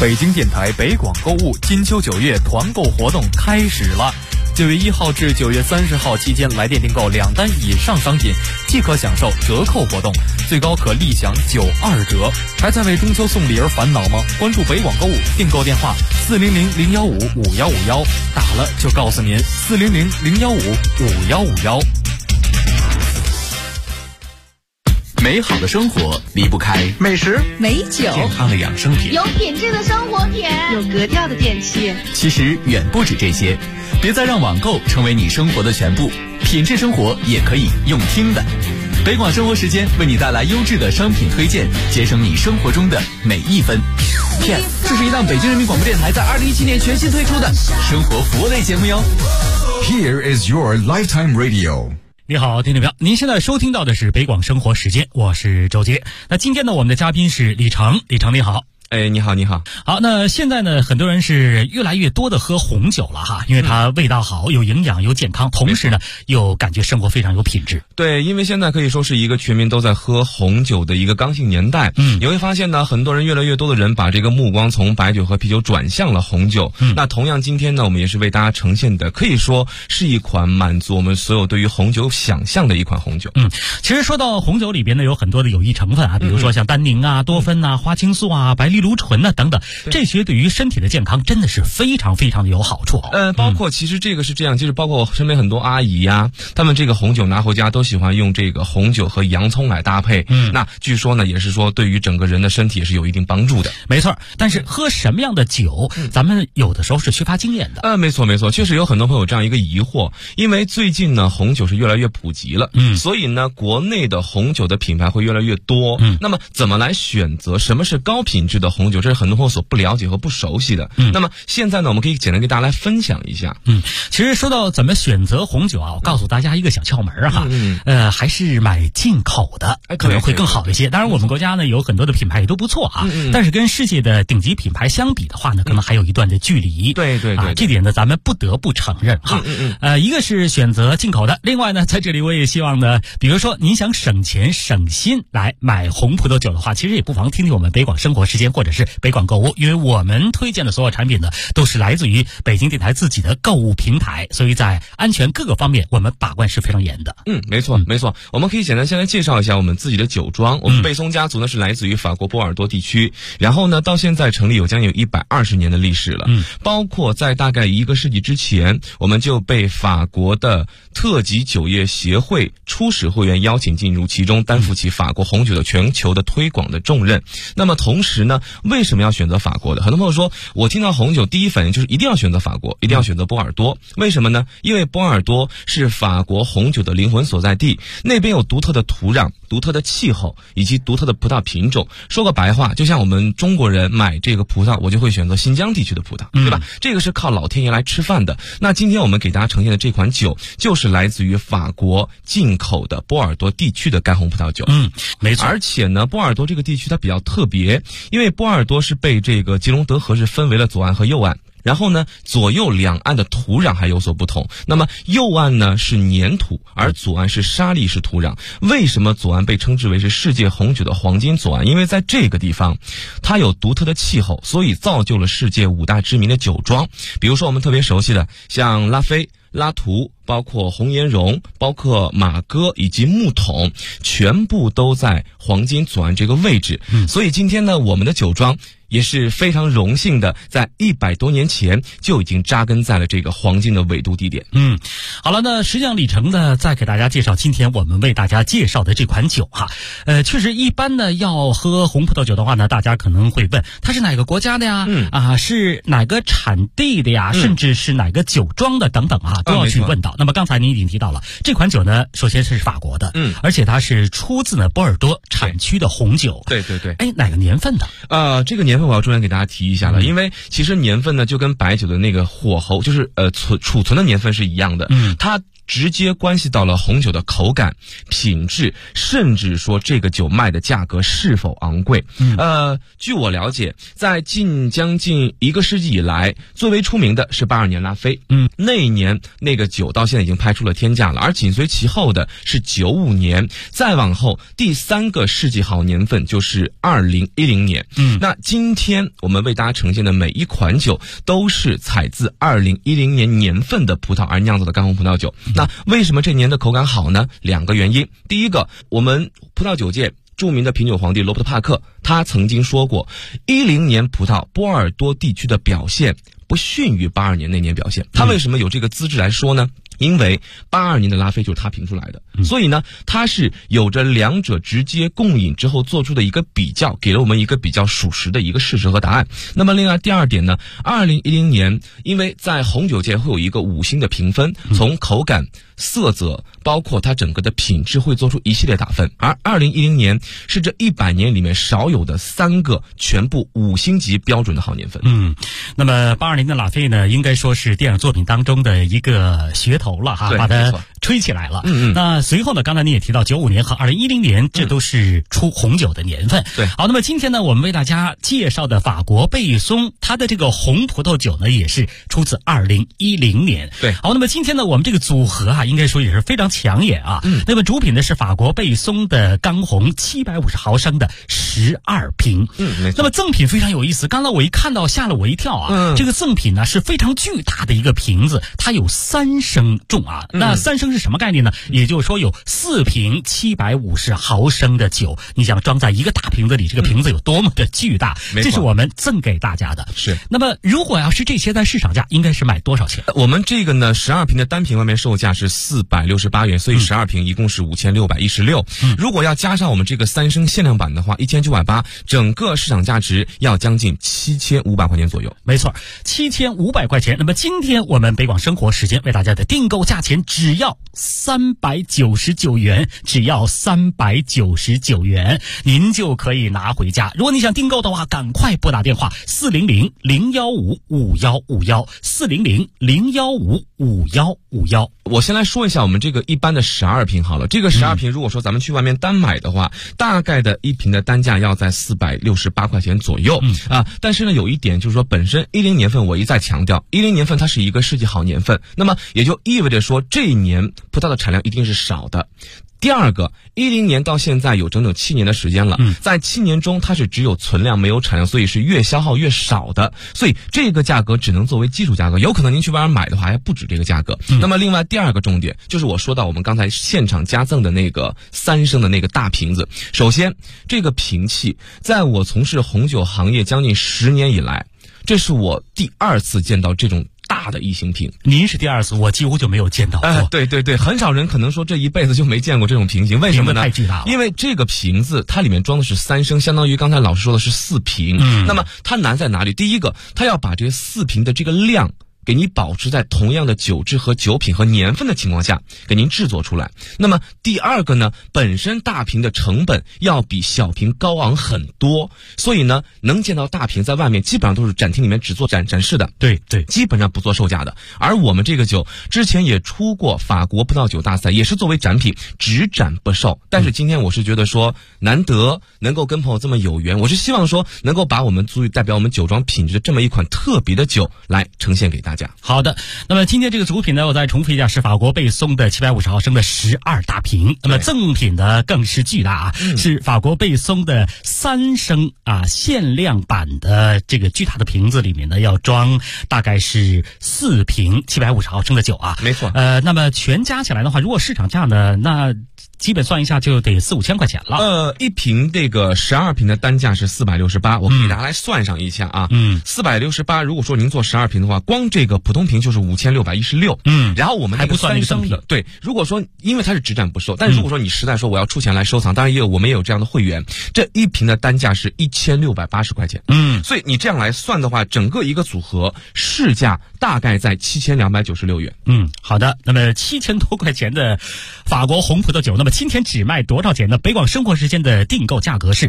北京电台北广购物金秋9月团购活动开始了。9月1号至9月30号期间，来电订购2单以上商品即可享受折扣活动，最高可立享92折。还在为中秋送礼而烦恼吗？关注北广购物，订购电话400-015-5151，打了就告诉您400-015-5151。 美好的生活离不开美食、 美酒、 健康的养生品， 有品质的生活品， 有格调的电器。 其实远不止这些，别再让网购成为你生活的全部，品质生活也可以用听的。北广生活时间为你带来优质的商品推荐，节省你生活中的每一分。Yes， 这是一档北京人民广播电台在2017年全新推出的生活服务类节目哟。 Here is your lifetime radio。 你好，听众朋友，您现在收听到的是北广生活时间，我是周杰。那今天呢，我们的嘉宾是李成，李成你好。 你好，你好。 好，那现在呢，很多人是越来越多的喝红酒了哈，因为它味道好，有营养，又健康，同时呢，又感觉生活非常有品质。 对，因为现在可以说是一个全民都在喝红酒的一个刚性年代。你会发现呢，很多人越来越多的人把这个目光从白酒和啤酒转向了红酒。那同样今天呢，我们也是为大家呈现的，可以说是一款满足我们所有对于红酒想象的一款红酒。 其实说到红酒里边呢，有很多的有益成分啊，比如说像单宁啊、多酚啊、花青素啊、白藜芦醇啊等等，这些对于身体的健康真的是非常非常的有好处。 包括其实这个是这样，就是包括我身边很多阿姨呀，他们这个红酒拿回家都喜欢用这个红酒和洋葱来搭配。那据说呢，也是说对于整个人的身体也是有一定帮助的。 没错，但是喝什么样的酒，咱们有的时候是缺乏经验的。 没错没错，确实有很多朋友有这样一个疑惑，因为最近呢，红酒是越来越普及了，所以呢，国内的红酒的品牌会越来越多。那么怎么来选择什么是高品质的红酒？这是很多朋友所不了解和不熟悉的。那么现在呢，我们可以简单跟大家来分享一下。 其实说到怎么选择红酒啊，我告诉大家一个小窍门哈。还是买进口的可能会更好一些。当然我们国家呢有很多的品牌也都不错啊，但是跟世界的顶级品牌相比的话呢，可能还有一段的距离。 对， 这点呢咱们不得不承认哈。一个是选择进口的，另外呢在这里我也希望呢，比如说您想省钱省心来买红葡萄酒的话，其实也不妨听听我们北广生活时间或者是北广购物，因为我们推荐的所有产品呢都是来自于北京电台自己的购物平台，所以在安全各个方面我们把关是非常严的。 没错没错。我们可以简单先来介绍一下我们自己的酒庄。我们贝松家族呢是来自于法国波尔多地区，然后呢到现在成立有将近120年的历史了。包括在大概1个世纪之前，我们就被法国的特级酒业协会初始会员邀请进入其中，担负起法国红酒的全球的推广的重任。那么同时呢，为什么要选择法国的？很多朋友说我听到红酒第一反应就是一定要选择法国，一定要选择波尔多。为什么呢？因为波尔多是法国红酒的灵魂所在地，那边有独特的土壤、独特的气候以及独特的葡萄品种。说个白话，就像我们中国人买这个葡萄，我就会选择新疆地区的葡萄，对吧？这个是靠老天爷来吃饭的。那今天我们给大家呈现的这款酒就是来自于法国进口的波尔多地区的干红葡萄酒。 没错。 而且呢，波尔多这个地区它比较特别，因为波尔多是被这个吉隆德河是分为了左岸和右岸。然后呢，左右两岸的土壤还有所不同。那么右岸呢是粘土，而左岸是沙砾式土壤。为什么左岸被称之为是世界红酒的黄金左岸？因为在这个地方，它有独特的气候，所以造就了世界5大知名的酒庄。比如说我们特别熟悉的，像拉菲、拉图，包括红颜绒，包括马哥以及木桶，全部都在黄金左岸这个位置。所以今天呢，我们的酒庄也是非常荣幸的，在100多年前就已经扎根在了这个黄金的纬度地点。 好了，那实际上李成呢，再给大家介绍今天我们为大家介绍的这款酒哈。确实一般呢要喝红葡萄酒的话呢，大家可能会问它是哪个国家的呀？是哪个产地的呀？甚至是哪个酒庄的等等啊，都要去问到。那么刚才您已经提到了这款酒呢，首先是法国的，而且它是出自呢波尔多产区的红酒。 对。 哪个年份的？ 这个年份我要重点给大家提一下了，因为其实年份呢就跟白酒的那个火候就是储存的年份是一样的。它直接关系到了红酒的口感、品质，甚至说这个酒卖的价格是否昂贵。据我了解，在将近1个世纪以来，最为出名的是82年拉菲。那一年那个酒到现在已经拍出了天价了，而紧随其后的是95年，再往后第3个世纪好年份就是2010年。那今天我们为大家呈现的每一款酒都是采自2010年年份的葡萄而酿造的干红葡萄酒。那为什么这年的口感好呢？2个原因。第一个，我们葡萄酒界著名的品酒皇帝罗伯特·帕克，他曾经说过，10年葡萄波尔多地区的表现不逊于82年那年表现。他为什么有这个资质来说呢？因为82年的拉菲就是他评出来的，所以呢，他是有着2者直接共饮之后做出的一个比较，给了我们一个比较属实的一个事实和答案。那么另外第2点呢，2010年因为在红酒界会有一个5星的评分，从口感、色泽，包括它整个的品质会做出一系列打分，而2010年是这100年里面少有的3个全部5星级标准的好年份。 那么82年的拉菲呢，应该说是电影作品当中的一个噱头了哈，把它吹起来了。那随后呢，刚才你也提到95年和2010年，这都是出红酒的年份。 对， 好，那么今天呢，我们为大家介绍的法国贝松，它的这个红葡萄酒呢，也是出自2010年。 对， 好，那么今天呢，我们这个组合啊，应该说也是非常抢眼啊。那么主品呢是法国贝松的干红750毫升的12瓶。 没错。 那么赠品非常有意思，刚才我一看到吓了我一跳啊。这个赠品呢是非常巨大的一个瓶子，它有3升重啊。那3升是什么概念呢？也就是说有4瓶750毫升的酒，你想装在一个大瓶子里，这个瓶子有多么的巨大？这是我们赠给大家的。 是。 那么如果要是这些在市场价，应该是卖多少钱？ 我们这个呢，12瓶的单瓶外面售价是468元，所以12瓶一共是5616。如果要加上我们这个3升限量版的话，1980，整个市场价值要将近7500块钱左右。 没错，7500块钱。那么今天我们北广生活时间为大家的订购价钱只要399元，只要399元，您就可以拿回家。如果你想订购的话，赶快拨打电话400-015-5151，400-015-5151。 我先来说一下我们这个一般的12瓶好了。这个12瓶如果说咱们去外面单买的话，大概的1瓶的单价要在468块钱左右。但是呢，有一点就是说，本身10年份我一再强调，10年份它是一个世纪好年份，那么也就意味着说这一年葡萄的产量一定是少的。第2个，10年到现在有整整7年的时间了，在7年中它是只有存量没有产量，所以是越消耗越少的，所以这个价格只能作为基础价格，有可能您去外面买的话还不止这个价格。那么另外第2个重点就是我说到我们刚才现场加赠的那个3升的那个大瓶子。首先这个瓶器在我从事红酒行业将近10年以来，这是我第2次见到这种大的异形瓶。 您是第2次，我几乎就没有见到过。 对，很少人可能说这一辈子就没见过这种瓶型。为什么呢？ 太巨大了。 因为这个瓶子它里面装的是3升，相当于刚才老师说的是4瓶。那么它难在哪里？第一个，它要把这4瓶的这个量给你保持在同样的酒质和酒品和年份的情况下给您制作出来。那么第2个呢，本身大瓶的成本要比小瓶高昂很多，所以呢能见到大瓶在外面基本上都是展厅里面只做展示的， 对， 基本上不做售价的。而我们这个酒之前也出过法国葡萄酒大赛，也是作为展品只展不售。但是今天我是觉得说难得能够跟朋友这么有缘，我是希望说能够把我们足以代表我们酒庄品质的这么一款特别的酒来呈现给大家。 好的，那么今天这个主品呢，我再重复一下，是法国贝松的750毫升的12大瓶。那么赠品呢更是巨大啊，是法国贝松的3升限量版的这个巨大的瓶子里面呢，要装大概是4瓶750毫升的酒啊。 没错。 那么全加起来的话，如果市场价呢，那基本算一下就得4-5千块钱了。 一瓶这个12瓶的单价是468，我给大家来算上一下啊。468，如果说您做12瓶的话，光这个普通瓶就是5616。然后我们那个3升的，对，如果说因为它是只展不售，但是如果说你实在说我要出钱来收藏，当然我们也有这样的会员，这一瓶的单价是1680块钱。所以你这样来算的话，整个一个组合市价大概在7296元。 好的，那么7000多块钱的法国红葡萄酒，那么今天只卖多少钱呢？北广生活时间的订购价格是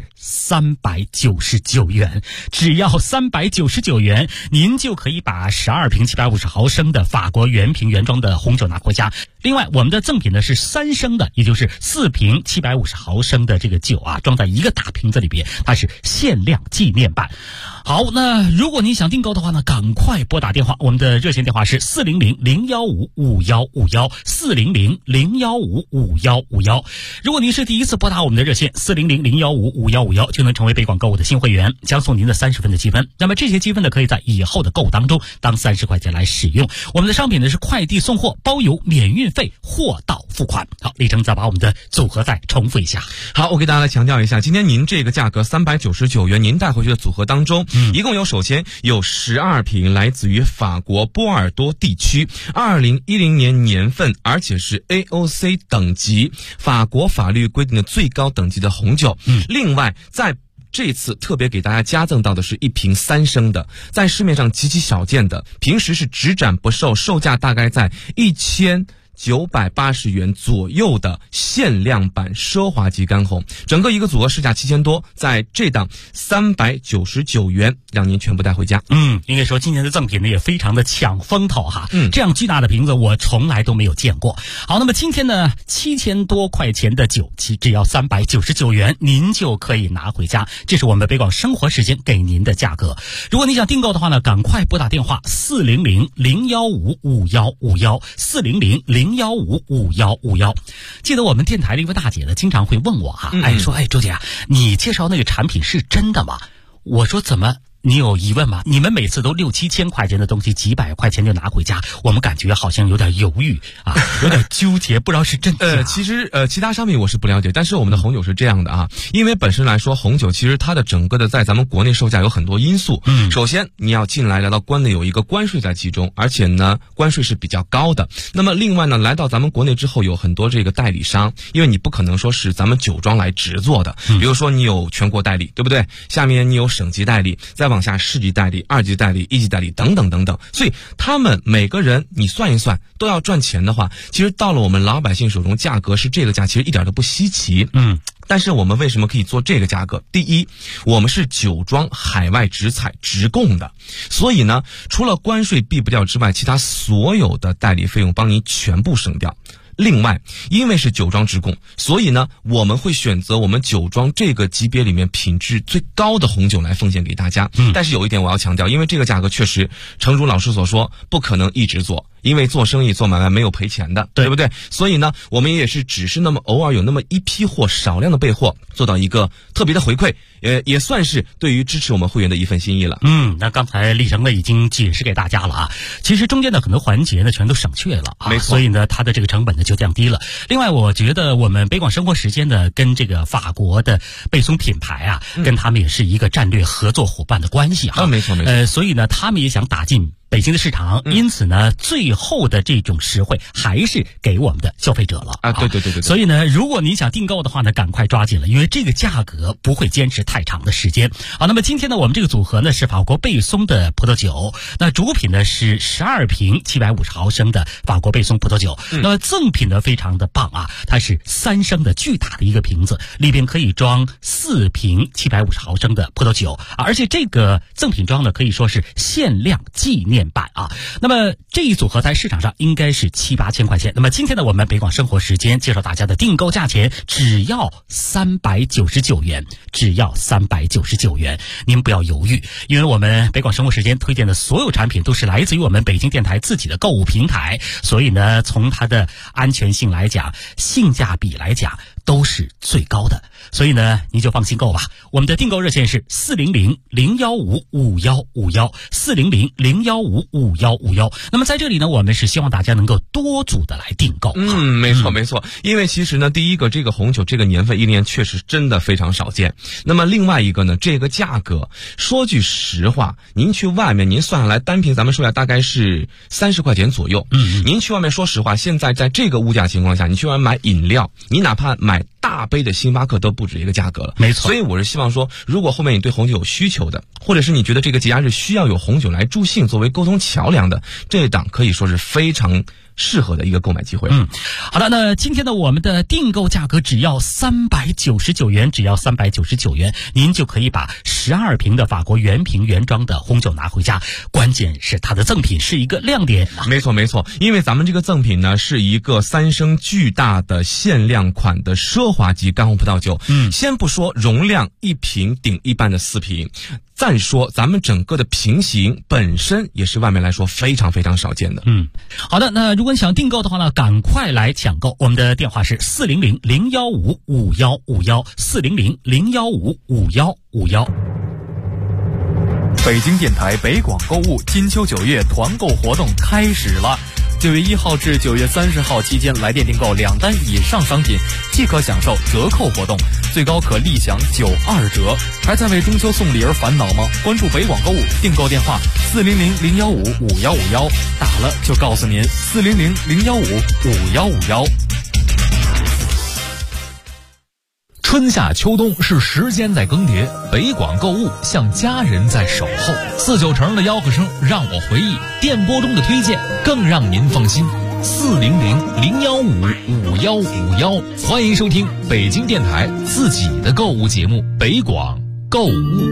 399元，只要399元，您就可以把12瓶750毫升的法国原瓶原装的红酒拿回家。 另外，我们的赠品呢是3升的，也就是4瓶750毫升的这个酒啊，装在一个大瓶子里边，它是限量纪念版。好，那如果你想订购的话呢，赶快拨打电话，我们的热线电话是400-015-5151，400-015-5151。如果您是第一次拨打我们的热线400-015-5151，就能成为北广购物的新会员，将送您的30分的积分。那么这些积分呢，可以在以后的购物当中当30块钱来使用。我们的商品呢是快递送货，包邮免运费，货到付款。好，立成再把我们的组合再重复一下。 好，我给大家来强调一下，今天您这个价格399元，您带回去的组合当中，一共首先有12瓶来自于法国波尔多地区2010年年份，而且是 AOC 等级，法国法律规定的最高等级的红酒。另外在这次特别给大家加赠到的是1瓶3升的，在市面上极其少见的，平时是只展不售，售价大概在1980元左右的限量版奢华级干红，整个一个组合市价7000多，在这档399元让您全部带回家。 应该说今年的赠品呢也非常的抢风头哈。这样巨大的瓶子我从来都没有见过。好，那么今天呢7000多块钱的酒，只要399元，您就可以拿回家。这是我们北广生活时间给您的价格。如果你想订购的话呢，赶快拨打电话400-015-5151，400-015-5151。记得我们电台的一位大姐呢，经常会问我哈，说周姐啊，你介绍那个产品是真的吗？我说怎么？你有疑问吗？你们每次都6-7千块钱的东西，几百块钱就拿回家，我们感觉好像有点犹豫啊，有点纠结，不知道是真假。 其实其他商品我是不了解，但是我们的红酒是这样的啊，因为本身来说，红酒其实它的整个的在咱们国内售价有很多因素。首先你要进来到关内有一个关税在其中，而且呢关税是比较高的。那么另外呢，来到咱们国内之后，有很多这个代理商，因为你不可能说是咱们酒庄来直做的，比如说你有全国代理，对不对？下面你有省级代理，再往下市级代理、2级代理、1级代理等等等等，所以他们每个人你算一算都要赚钱的话，其实到了我们老百姓手中，价格是这个价，其实一点都不稀奇。但是我们为什么可以做这个价格？第一，我们是酒庄海外直采直供的，所以呢，除了关税避不掉之外，其他所有的代理费用帮你全部省掉。另外，因为是酒庄直供，所以呢，我们会选择我们酒庄这个级别里面品质最高的红酒来奉献给大家。但是有一点我要强调，因为这个价格确实，诚如老师所说，不可能一直做。因为做生意做买卖没有赔钱的，对不对？所以呢，我们也是只是那么偶尔有那么一批货，少量的备货，做到一个特别的回馈，也算是对于支持我们会员的一份心意了。 那刚才立成呢已经解释给大家了啊，其实中间的很多环节呢全都省去了啊， 没错， 所以呢它的这个成本呢就降低了。另外，我觉得我们北广生活时间呢跟这个法国的贝松品牌啊，跟他们也是一个战略合作伙伴的关系哈。 没错没错。 所以呢，他们也想打进北京的市场，因此呢，最后的这种实惠还是给我们的消费者了啊！对。 所以呢，如果您想订购的话呢，赶快抓紧了，因为这个价格不会坚持太长的时间。好，那么今天呢，我们这个组合呢是法国贝松的葡萄酒，那主品呢是12瓶750毫升的法国贝松葡萄酒。那么赠品呢非常的棒啊，它是3升的巨大的一个瓶子，里边可以装4瓶750毫升的葡萄酒，而且这个赠品装呢可以说是限量纪念版啊。那么这一组合在市场上应该是7-8千块钱。那么今天呢，我们北广生活时间介绍大家的订购价钱只要399元，只要399元。您不要犹豫，因为我们北广生活时间推荐的所有产品都是来自于我们北京电台自己的购物平台，所以呢，从它的安全性来讲，性价比来讲，都是最高的。所以呢，您就放心购吧。我们的订购热线是400-015-5151，400-015-5151。那么在这里呢，我们是希望大家能够多组的来订购。 没错。因为其实呢，第一个，这个红酒这个年份一年确实真的非常少见。那么另外一个呢，这个价格，说句实话，您去外面您算下来单瓶咱们说下大概是30块钱左右。您去外面说实话，现在在这个物价情况下，你去外面买饮料，你哪怕买大杯的星巴克都不止一个价格了。 没错。 所以我是希望说，如果后面你对红酒有需求的，或者是你觉得这个节假日需要有红酒来助兴作为沟通桥梁的，这一档可以说是非常适合的一个购买机会。 好的，那今天呢，我们的订购价格只要399元，只要399元，您就可以把12瓶的法国原瓶原装的红酒拿回家。关键是它的赠品是一个亮点啊！ 没错，因为咱们这个赠品呢是一个3升巨大的限量款的奢华级干红葡萄酒。先不说容量1瓶顶一般的4瓶。再说咱们整个的瓶型本身也是外面来说非常非常少见的。 好的，那如果你想订购的话呢，赶快来抢购。我们的电话是400-015-5151，400-015-5151。 北京电台北广购物金秋9月团购活动开始了。9月1号至9月30号期间来电订购2单以上商品即可享受折扣活动，最高可立享92折。还在为中秋送礼而烦恼吗？关注北广购物订购电话400-015-5151，打了就告诉您400-015-5151。 春夏秋冬是时间在更迭，北广购物像家人在守候。49成的吆喝声让我回忆，电波中的推荐更让您放心。400-015-5151，欢迎收听北京电台自己的购物节目北广购物。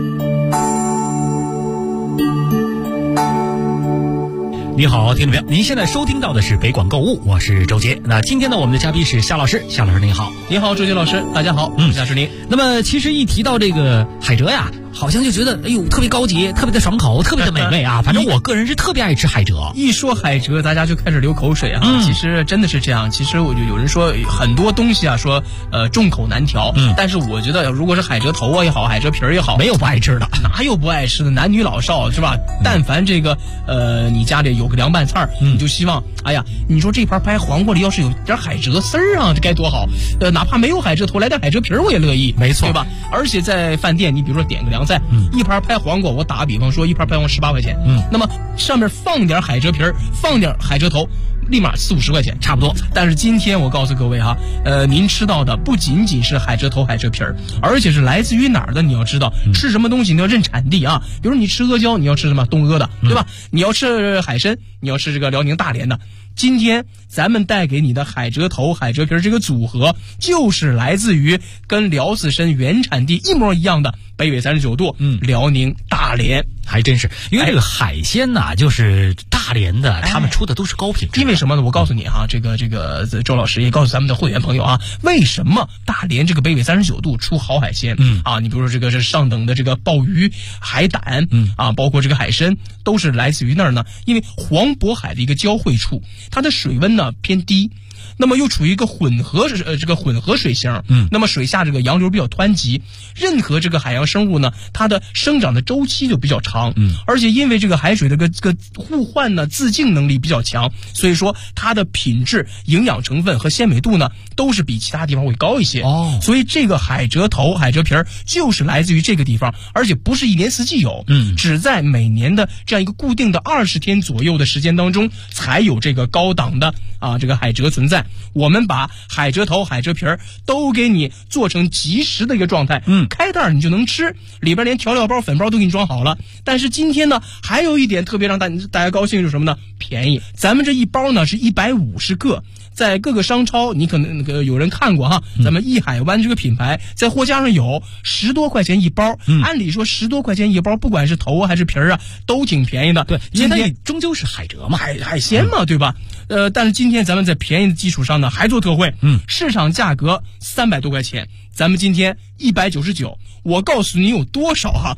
你好，听众朋友，您现在收听到的是北广购物，我是周杰。那今天呢，我们的嘉宾是夏老师，夏老师您好。 你好，周杰老师，大家好，夏是您。 那么其实一提到这个海蜇呀，好像就觉得哎呦特别高级，特别的爽口，特别的美味啊。反正我个人是特别爱吃海蜇。 一说海蜇，大家就开始流口水啊。其实真的是这样。其实我就有人说很多东西啊，说众口难调。但是我觉得，如果是海蜇头啊也好，海蜇皮儿也好， 没有不爱吃的， 哪有不爱吃的？男女老少是吧？但凡这个你家里有个凉拌菜你就希望，哎呀，你说这盘拍黄瓜里要是有点海蜇丝儿啊，这该多好。哪怕没有海蜇头，来点海蜇皮儿我也乐意， 没错， 对吧？而且在饭店，你比如说点个凉菜，一盘拍黄瓜，我打个比方说，一盘拍黄瓜18块钱，那么上面放点海蜇皮儿，放点海蜇头，立马40-50块钱，差不多。但是今天我告诉各位哈，您吃到的不仅仅是海蜇头、海蜇皮儿，而且是来自于哪儿的？你要知道，吃什么东西你要认产地啊。比如你吃阿胶，你要吃什么东阿的，对吧？你要吃海参，你要吃这个辽宁大连的。今天咱们带给你的海蜇头、海蜇皮儿这个组合，就是来自于跟辽子参原产地一模一样的北纬39度，辽宁大连。 还真是，因为这个海鲜呐，就是大连的，他们出的都是高品质。 因为什么呢？我告诉你哈，这个周老师也告诉咱们的会员朋友啊，为什么大连这个北纬39度出好海鲜？你比如说这个是上等的这个鲍鱼、海胆，包括这个海参，都是来自于那儿呢。因为黄渤海的一个交汇处，它的水温呢偏低。那么又处于一个混合水型，那么水下这个洋流比较湍急，任何这个海洋生物呢，它的生长的周期就比较长，而且因为这个海水的这个互换呢，自净能力比较强，所以说它的品质、营养成分和鲜美度呢，都是比其他地方会高一些。所以这个海蜇头、海蜇皮儿就是来自于这个地方，而且不是一年四季有，只在每年的这样一个固定的20天左右的时间当中，才有这个高档的这个海蜇存在。我们把海蜇头、海蜇皮儿都给你做成即食的一个状态，开袋你就能吃，里边连调料包、粉包都给你装好了。但是今天呢，还有一点特别让大家高兴，就是什么呢？便宜。咱们这一包呢是150个。在各个商超，你可能有人看过哈，咱们益海湾这个品牌在货架上有10多块钱一包。按理说10多块钱一包，不管是头啊还是皮儿啊，都挺便宜的。 对，因为它终究是海蜇嘛， 海鲜嘛，对吧？但是今天咱们在便宜的基础上呢，还做特惠。市场价格300多块钱，咱们今天199。我告诉你有多少哈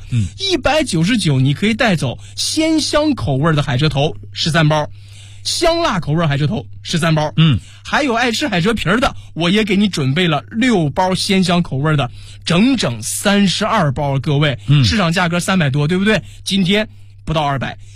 ？199你可以带走鲜香口味的海蜇头13包。香辣口味海蜇头13包，还有爱吃海蜇皮儿的，我也给你准备了6包鲜香口味的，整整32包，各位，市场价格300多，对不对？今天不到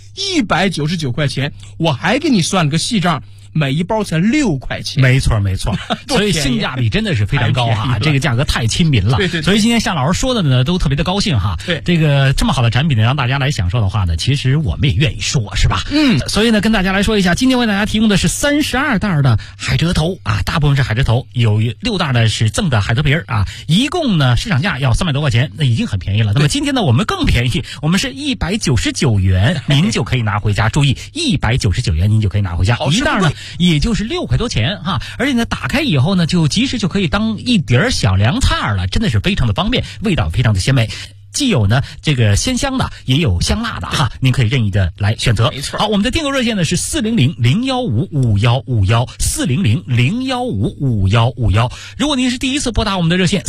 200，199块钱，我还给你算了个细账。每一包才6块钱， 没错，所以性价比真的是非常高哈，这个价格太亲民了。 对， 所以今天夏老师说的呢，都特别的高兴哈。 对， 这个这么好的产品呢，让大家来享受的话呢，其实我们也愿意说，是吧？所以呢，跟大家来说一下，今天为大家提供的是32袋的海蜇头啊，大部分是海蜇头，有6袋呢是赠的海蜇皮儿啊，一共呢市场价要300多块钱，那已经很便宜了。那么今天呢，我们更便宜，我们是199元，您就可以拿回家。注意，199元您就可以拿回家，一袋呢也就是6块多钱哈。而且呢，打开以后呢，就即时就可以当一碟小凉菜了，真的是非常的方便，味道非常的鲜美。既有呢这个鲜香的，也有香辣的哈，您可以任意的来选择。 没错。 好，我们的订购热线呢是400-015-5151，400-015-5151。如果您是第一次拨打我们的热线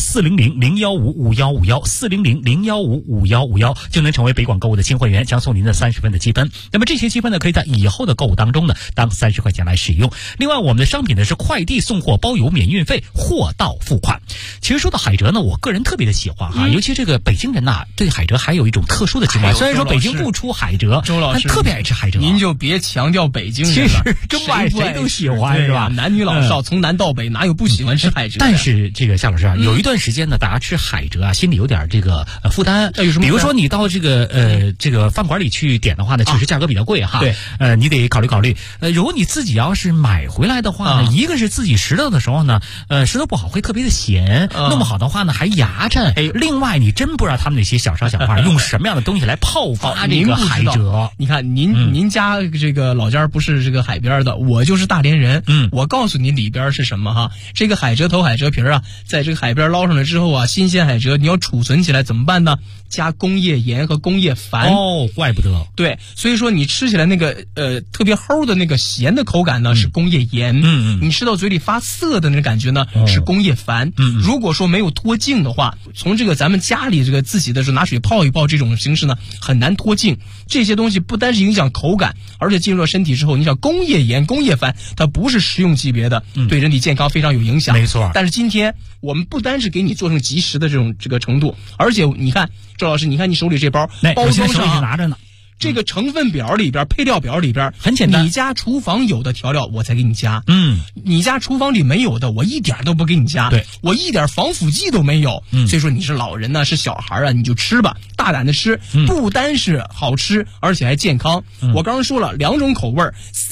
400-015-5151，400-015-5151，就能成为北广购物的新会员，将送您的30分的积分。那么这些积分呢，可以在以后的购物当中呢当30块钱来使用。另外，我们的商品呢是快递送货包邮免运费，货到付款。其实说到海蜇呢，我个人特别的喜欢哈，尤其这个北京人对海蜇还有一种特殊的情况，虽然说北京不出海蜇， 周老师特别爱吃海蜇。 您就别强调北京人了， 其实中外谁都喜欢是吧？ 男女老少从南到北哪有不喜欢吃海蜇？ 但是这个夏老师啊，有一段时间呢，大家吃海蜇啊，心里有点这个负担。 有什么？ 比如说你到这个饭馆里去点的话呢，确实价格比较贵哈。 对， 你得考虑考虑。如果你自己要是买回来的话呢，一个是自己拾掇的时候呢，拾掇不好会特别的咸，弄不好的话呢还牙碜。另外你真不知道他们那些小商小贩用什么样的东西来泡发这个海蜇。 你看您家这个老家不是这个海边的，我就是大连人。我告诉你里边是什么哈，这个海蜇头海蜇皮啊，在这个海边捞上来之后啊，新鲜海蜇你要储存起来怎么办呢？加工业盐和工业矾。 哦，怪不得。 对，所以说你吃起来那个特别齁的那个咸的口感呢，是工业盐。你吃到嘴里发涩的那个感觉呢，是工业矾。如果说没有脱净的话，从这个咱们家里这个自己的时候拿水泡一泡这种形式呢，很难脱净。这些东西不单是影响口感，而且进入了身体之后，你想工业盐、工业矾，它不是食用级别的，对人体健康非常有影响。 没错。 但是今天我们不单是给你做成即食的这个程度，而且你看周老师，你看你手里这包包装上拿着呢。 这个成分表里边、配料表里边很简单， 你家厨房有的调料我才给你加，你家厨房里没有的我一点都不给你加， 对， 我一点防腐剂都没有。所以说你是老人呢，是小孩啊，你就吃吧，大胆的吃，不单是好吃，而且还健康。我刚刚说了2种口味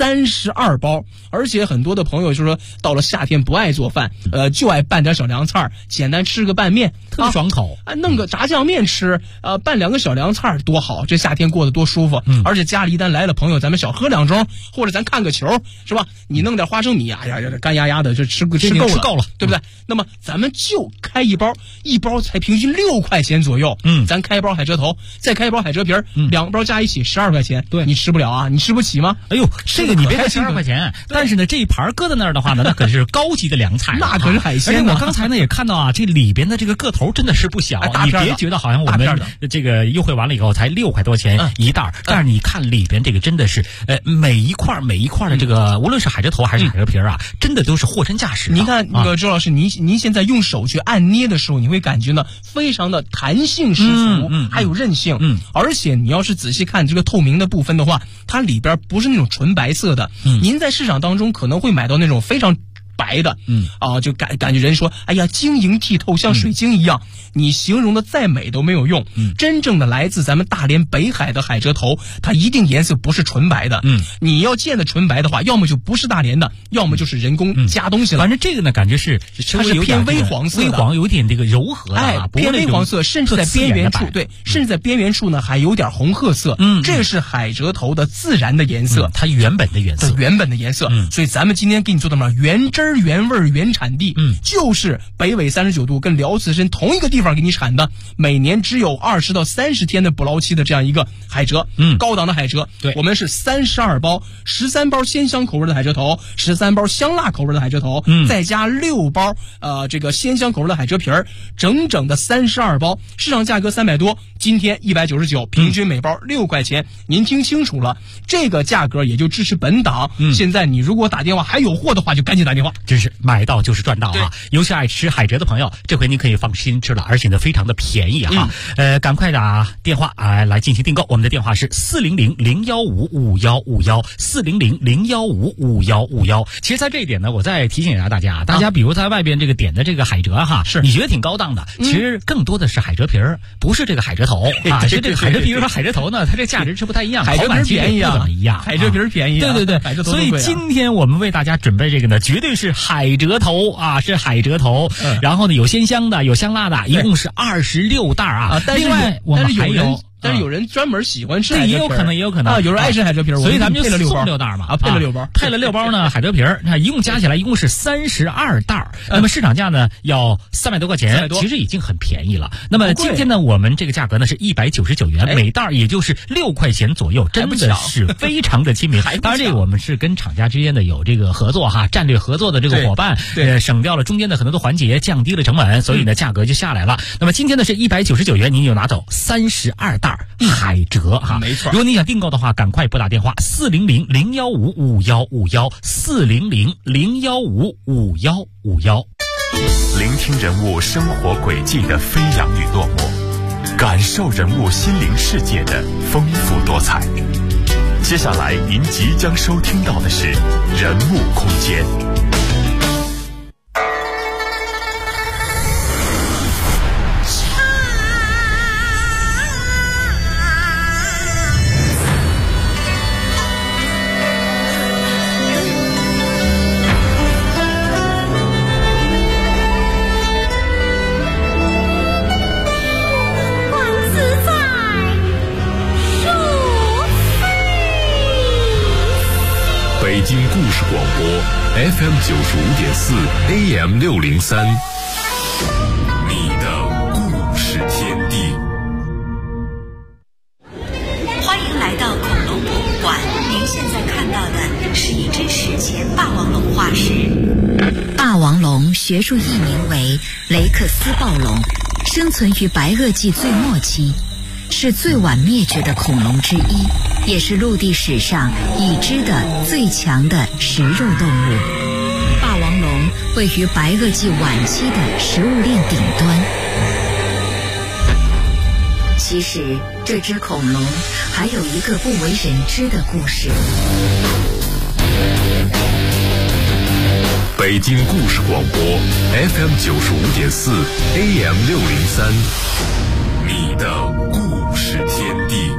，32包，而且很多的朋友就说到了夏天不爱做饭，就爱拌点小凉菜，简单吃个拌面， 特别爽口， 弄个炸酱面吃，拌2个小凉菜多好，这夏天过得多舒服。而且家里一旦来了朋友，咱们小喝2盅，或者咱看个球，是吧？你弄点花生米，哎呀，干压压的就吃够了，对不对？那么咱们就开一包才平均6块钱左右。咱开一包海蜇头，再开一包海蜇皮，2包加一起12块钱。 对， 你吃不了啊？你吃不起吗？ 哎呦，这个你别看12块钱，但是呢，这一盘搁在那儿的话呢，那可是高级的凉菜， 那可是海鲜。 而且我刚才呢也看到啊，这里边的这个个头真的是不小，你别觉得好像我们这个优惠完了以后才6块多钱一袋。但是你看里边这个真的是，每一块的这个，无论是海蜇头还是海蜇皮啊，真的都是货真价实。 你看那个周老师，您现在用手去按捏的时候，你会感觉呢非常的弹性十足，还有韧性。而且你要是仔细看这个透明的部分的话，它里边不是那种纯白色的。您在市场当中可能会买到那种非常白的，就感觉人说，哎呀，晶莹剔透，像水晶一样。你形容的再美都没有用。真正的来自咱们大连北海的海蜇头，它一定颜色不是纯白的。你要见的纯白的话，要么就不是大连的，要么就是人工加东西了。 反正这个呢，感觉是它是偏微黄色的， 微黄有点这个柔和的， 偏微黄色，甚至在边缘处，对，甚至在边缘处呢还有点红褐色。这是海蜇头的自然的颜色， 它原本的颜色。 所以咱们今天给你做的嘛，原汁原味原产地，就是北纬39度跟辽慈参同一个地方给你产的，每年只有20到30天的捕捞期的这样一个海蜇，高档的海蜇。 对， 我们是32包，13包鲜香口味的海蜇头，13包香辣口味的海蜇头，再加6包这个鲜香口味的海蜇皮儿，整整的32包，市场价格300多，今天199，平均每包6块钱。您听清楚了，这个价格也就支持本档。现在你如果打电话还有货的话，就赶紧打电话， 真是买到就是赚到啊！尤其爱吃海蜇的朋友，这回您可以放心吃了，而且呢非常的便宜啊！赶快打电话来进行订购，我们的电话是400-015-5151，400-015-5151。其实在这一点呢，我再提醒一下大家，比如在外边这个点的这个海蜇哈，是你觉得挺高档的，其实更多的是海蜇皮儿，不是这个海蜇头啊。其实这个海蜇皮和海蜇头呢，它这价值是不太一样， 海蜇皮便宜啊， 不怎么一样， 海蜇皮便宜， 对，所以今天我们为大家准备这个呢，绝对是海蜇头啊，是海蜇头。然后呢，有鲜香的，有香辣的，一共是26袋啊。 但是另外我们还有但是有人专门喜欢吃海蜇皮， 也有可能啊，有人爱吃海蜇皮， 所以咱们就配了送6袋嘛， 配了6包， 配了6包呢海蜇皮，那一共加起来一共是32袋，那么市场价呢要300多块钱，其实已经很便宜了。那么今天呢，我们这个价格呢是199元，每袋也就是6块钱左右，真的是非常的亲民。当然这个我们是跟厂家之间的有这个合作哈，战略合作的这个伙伴，省掉了中间的很多的环节，降低了成本，所以呢价格就下来了。那么今天呢是199元，您就拿走32袋海蜇哈，没错。如果你想订购的话，赶快拨打电话400-015-5151，400-015-5151。 聆听人物生活轨迹的飞扬与落寞，感受人物心灵世界的丰富多彩。接下来您即将收听到的是人物空间。 北京故事广播 FM 95.4 AM 603，你的故事天地。 欢迎来到恐龙博物馆，您现在看到的是一只史前霸王龙化石。霸王龙学术译名为雷克斯暴龙，生存于白垩纪最末期，是最晚灭绝的恐龙之一，也是陆地史上已知的最强的食肉动物。霸王龙位于白垩纪晚期的食物链顶端。其实这只恐龙还有一个不为人知的故事。 北京故事广播 FM 95.4 AM 603，你的故事天地。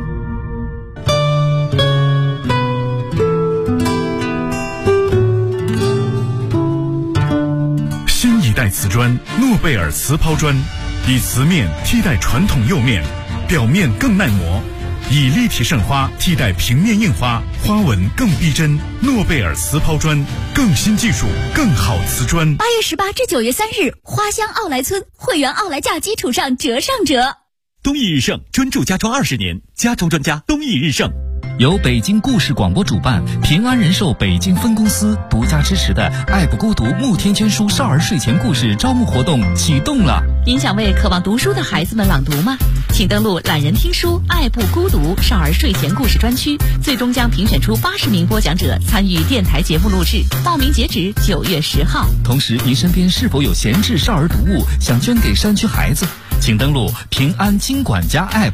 新一代瓷砖诺贝尔瓷抛砖，以瓷面替代传统釉面，表面更耐磨，以立体渗花替代平面印花，花纹更逼真。诺贝尔瓷抛砖，更新技术，更好瓷砖。 8月18至9月3日，花乡奥莱村会员奥莱价基础上折上折。 东义日盛专注家装20年，家装专家东义日盛。 由北京故事广播主办，平安人寿北京分公司独家支持的爱不孤独慕天圈书少儿睡前故事招募活动启动了。 您想为渴望读书的孩子们朗读吗？请登录懒人听书爱不孤独少儿睡前故事专区，最终将评选出80名播讲者参与电台节目录制，报名截止9月10号。 同时，您身边是否有闲置少儿读物想捐给山区孩子？请登录平安金管家 App。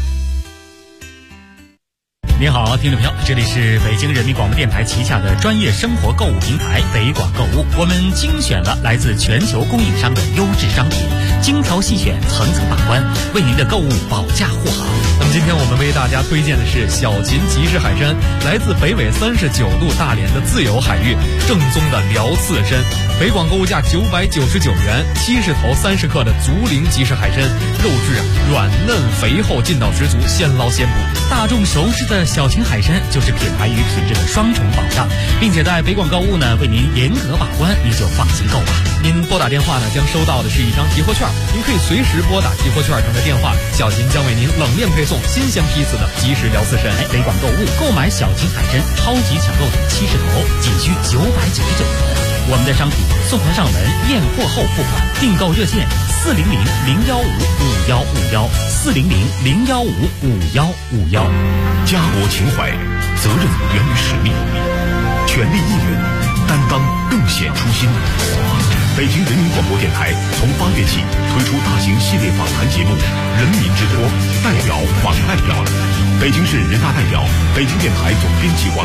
您好，听众朋友，这里是北京人民广播电台旗下的专业生活购物平台北广购物，我们精选了来自全球供应商的优质商品，精挑细选，层层把关，为您的购物保驾护航。 那么今天我们为大家推荐的是小秦即食海参，来自北纬39度大连的自由海域，正宗的辽刺参。北广购物价999元，70头30克的竹鳞即食海参，肉质软嫩肥厚，劲道十足，现捞现捕。 大众熟知的小秦海参就是品牌与品质的双重保障，并且在北广购物呢为您严格把关，您就放心购吧。 您拨打电话呢将收到的是一张集货券，您可以随时拨打集货券上的电话，小秦将为您冷链配送新鲜批次的即食辽刺参。 北广购物购买小秦海参超级抢购70头，仅需999元。我们的商品送货上门，验货后付款。订购热线400-015-5151，400-015-5151。 家国情怀，责任源于使命，权力义务，担当更显初心。北京人民广播电台从8月起推出大型系列访谈节目《人民之托》，代表访代表。北京市人大代表、北京电台总编辑王